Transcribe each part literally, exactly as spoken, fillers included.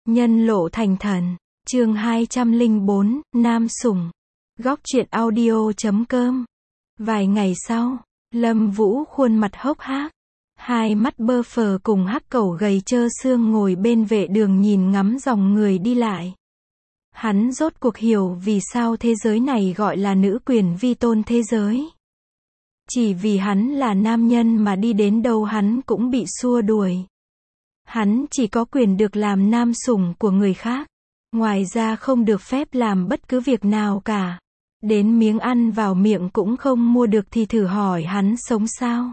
Nhân lộ thành thần. Chương hai trăm lẻ bốn, Nam Sủng. Góc truyện audio chấm com. Vài ngày sau, Lâm Vũ khuôn mặt hốc hác, hai mắt bơ phờ cùng hắc cẩu gầy trơ xương ngồi bên vệ đường nhìn ngắm dòng người đi lại. Hắn rốt cuộc hiểu vì sao thế giới này gọi là nữ quyền vi tôn thế giới. Chỉ vì hắn là nam nhân mà đi đến đâu hắn cũng bị xua đuổi. Hắn chỉ có quyền được làm nam sủng của người khác. Ngoài ra không được phép làm bất cứ việc nào cả. Đến miếng ăn vào miệng cũng không mua được thì thử hỏi hắn sống sao.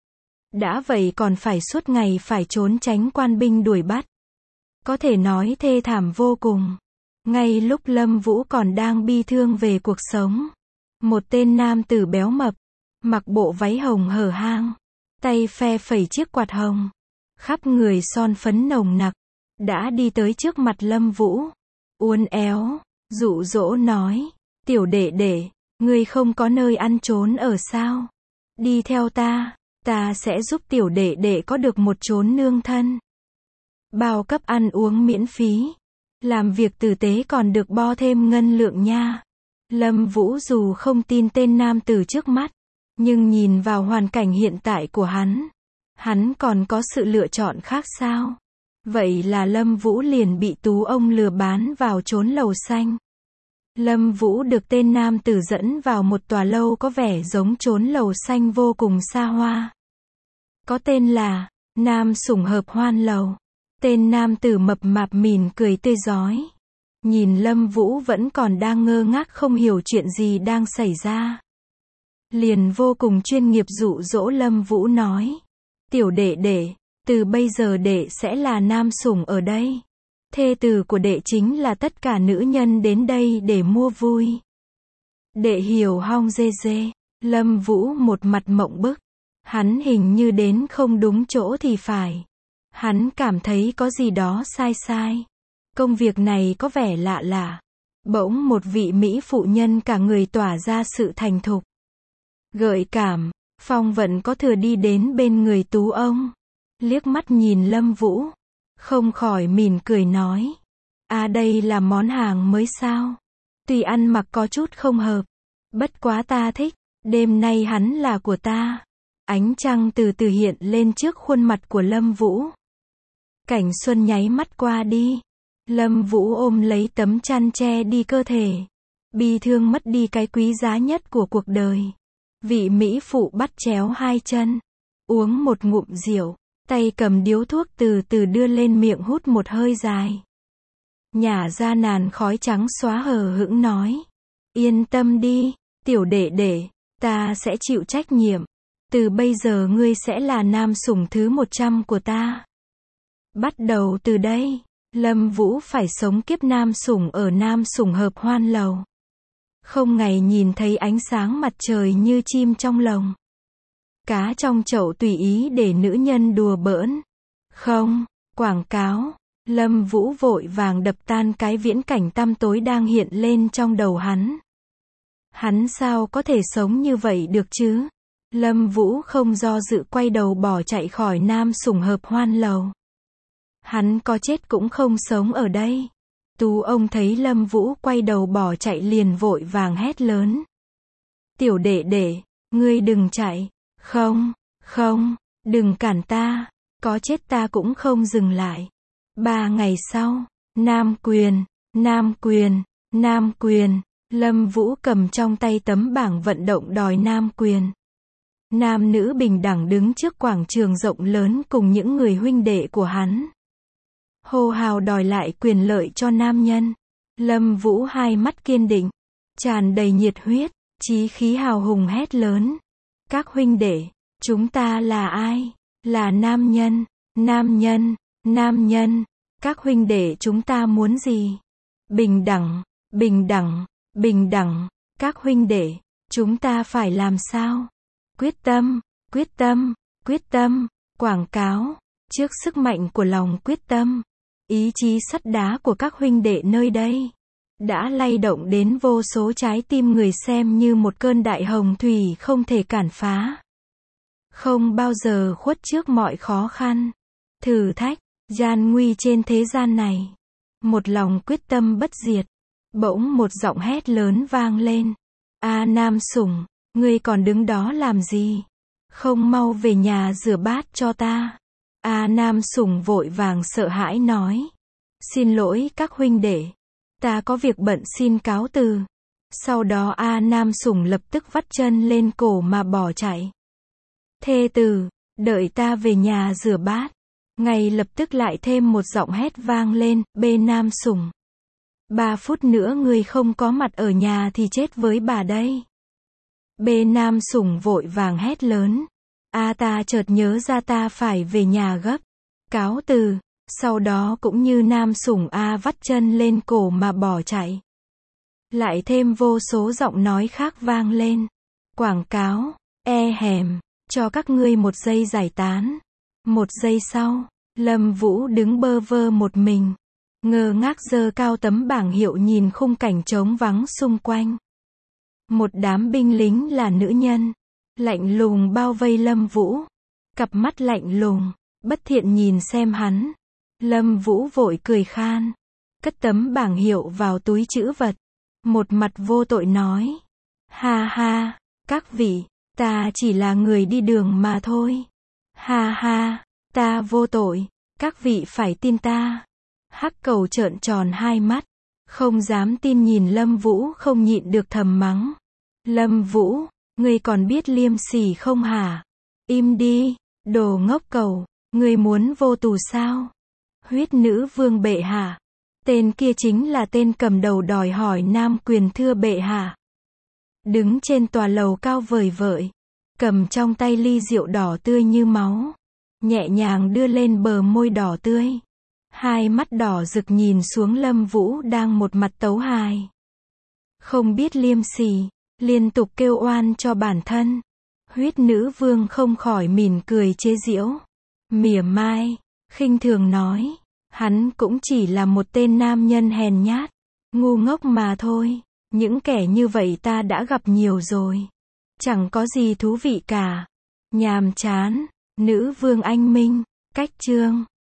Đã vậy còn phải suốt ngày phải trốn tránh quan binh đuổi bắt. Có thể nói thê thảm vô cùng. Ngay lúc Lâm Vũ còn đang bi thương về cuộc sống, một tên nam tử béo mập, mặc bộ váy hồng hở hang, tay phe phẩy chiếc quạt hồng, khắp người son phấn nồng nặc, đã đi tới trước mặt Lâm Vũ, uốn éo, dụ dỗ nói, tiểu đệ đệ, ngươi không có nơi ăn trốn ở sao? Đi theo ta, ta sẽ giúp tiểu đệ đệ có được một chốn nương thân. Bao cấp ăn uống miễn phí. Làm việc tử tế còn được bo thêm ngân lượng nha. Lâm Vũ dù không tin tên nam tử trước mắt, nhưng nhìn vào hoàn cảnh hiện tại của hắn, hắn còn có sự lựa chọn khác sao? Vậy là Lâm Vũ liền bị tú ông lừa bán vào chốn lầu xanh. Lâm Vũ được tên nam tử dẫn vào một tòa lâu có vẻ giống chốn lầu xanh vô cùng xa hoa. Có tên là Nam Sủng Hợp Hoan Lầu. Tên nam tử mập mạp mỉm cười tươi rói. Nhìn Lâm Vũ vẫn còn đang ngơ ngác không hiểu chuyện gì đang xảy ra. Liền vô cùng chuyên nghiệp dụ dỗ Lâm Vũ nói. Tiểu đệ đệ, từ bây giờ đệ sẽ là nam sủng ở đây. Thê tử của đệ chính là tất cả nữ nhân đến đây để mua vui. Đệ hiểu hong dê dê. Lâm Vũ một mặt mộng bức. Hắn hình như đến không đúng chỗ thì phải. Hắn cảm thấy có gì đó sai sai. Công việc này có vẻ lạ lạ. Bỗng một vị mỹ phụ nhân cả người tỏa ra sự thành thục, gợi cảm, phong vận có thừa đi đến bên người tú ông. Liếc mắt nhìn Lâm Vũ, không khỏi mỉm cười nói. À đây là món hàng mới sao? Tuy ăn mặc có chút không hợp, bất quá ta thích, đêm nay hắn là của ta. Ánh trăng từ từ hiện lên trước khuôn mặt của Lâm Vũ. Cảnh xuân nháy mắt qua đi. Lâm Vũ ôm lấy tấm chăn che đi cơ thể. Bi thương mất đi cái quý giá nhất của cuộc đời. Vị mỹ phụ bắt chéo hai chân. Uống một ngụm rượu. Tay cầm điếu thuốc từ từ đưa lên miệng hút một hơi dài. Nhả ra nàn khói trắng xóa hờ hững nói. Yên tâm đi, tiểu đệ đệ, ta sẽ chịu trách nhiệm. Từ bây giờ ngươi sẽ là nam sủng thứ một trăm của ta. Bắt đầu từ đây, Lâm Vũ phải sống kiếp nam sủng ở Nam Sủng Hợp Hoan Lầu. Không ngày nhìn thấy ánh sáng mặt trời như chim trong lồng. Cá trong chậu tùy ý để nữ nhân đùa bỡn. Không, quảng cáo. Lâm Vũ vội vàng đập tan cái viễn cảnh tăm tối đang hiện lên trong đầu hắn. Hắn sao có thể sống như vậy được chứ? Lâm Vũ không do dự quay đầu bỏ chạy khỏi Nam Sủng Hợp Hoan Lầu. Hắn có chết cũng không sống ở đây. Tú ông thấy Lâm Vũ quay đầu bỏ chạy liền vội vàng hét lớn. Tiểu đệ đệ, ngươi đừng chạy. Không, không, đừng cản ta. Có chết ta cũng không dừng lại. Ba ngày sau, nam quyền, nam quyền, nam quyền. Lâm Vũ cầm trong tay tấm bảng vận động đòi nam quyền. Nam nữ bình đẳng đứng trước quảng trường rộng lớn cùng những người huynh đệ của hắn. Hô hào đòi lại quyền lợi cho nam nhân. Lâm Vũ hai mắt kiên định, tràn đầy nhiệt huyết, chí khí hào hùng hét lớn. Các huynh đệ, chúng ta là ai? Là nam nhân, nam nhân, nam nhân. Các huynh đệ chúng ta muốn gì? Bình đẳng, bình đẳng, bình đẳng. Các huynh đệ, chúng ta phải làm sao? Quyết tâm, quyết tâm, quyết tâm. Quảng cáo. Trước sức mạnh của lòng quyết tâm, ý chí sắt đá của các huynh đệ nơi đây đã lay động đến vô số trái tim người xem như một cơn đại hồng thủy không thể cản phá. Không bao giờ khuất trước mọi khó khăn, thử thách, gian nguy trên thế gian này. một lòng quyết tâm bất diệt. Bỗng một giọng hét lớn vang lên. A Nam Sủng, ngươi còn đứng đó làm gì? Không mau về nhà rửa bát cho ta. A Nam Sủng vội vàng sợ hãi nói. Xin lỗi các huynh đệ. Ta có việc bận xin cáo từ. Sau đó A Nam Sủng lập tức vắt chân lên cổ mà bỏ chạy. Thê tử, đợi ta về nhà rửa bát. Ngay lập tức lại thêm một giọng hét vang lên, B Nam Sủng. Ba phút nữa ngươi không có mặt ở nhà thì chết với bà đây. B Nam Sủng vội vàng hét lớn. A ta chợt nhớ ra ta phải về nhà gấp. Cáo từ, sau đó cũng như Nam Sủng A vắt chân lên cổ mà bỏ chạy. Lại thêm vô số giọng nói khác vang lên. Quảng cáo, e hèm, cho các ngươi một giây giải tán. Một giây sau, Lâm Vũ đứng bơ vơ một mình. Ngơ ngác giơ cao tấm bảng hiệu nhìn khung cảnh trống vắng xung quanh. Một đám binh lính là nữ nhân. Lạnh lùng bao vây Lâm Vũ. Cặp mắt lạnh lùng, bất thiện nhìn xem hắn. Lâm Vũ vội cười khan. Cất tấm bảng hiệu vào túi trữ vật. Một mặt vô tội nói. Ha ha, các vị, ta chỉ là người đi đường mà thôi. Ha ha, ta vô tội, các vị phải tin ta. Hắc Cầu trợn tròn hai mắt, không dám tin nhìn Lâm Vũ không nhịn được thầm mắng. Lâm Vũ, ngươi còn biết liêm sỉ không hả? Im đi, đồ ngốc cầu, ngươi muốn vô tù sao? Huyết nữ vương bệ hạ. Tên kia chính là tên cầm đầu đòi hỏi nam quyền thưa bệ hạ. Đứng trên tòa lầu cao vời vợi, cầm trong tay ly rượu đỏ tươi như máu, nhẹ nhàng đưa lên bờ môi đỏ tươi. Hai mắt đỏ rực nhìn xuống Lâm Vũ đang một mặt tấu hài. Không biết liêm sỉ, liên tục kêu oan cho bản thân. Huyết nữ vương không khỏi mỉm cười chế giễu, mỉa mai, khinh thường nói. Hắn cũng chỉ là một tên nam nhân hèn nhát, ngu ngốc mà thôi. Những kẻ như vậy ta đã gặp nhiều rồi. Chẳng có gì thú vị cả. Nhàm chán. Nữ vương anh minh. Cách chương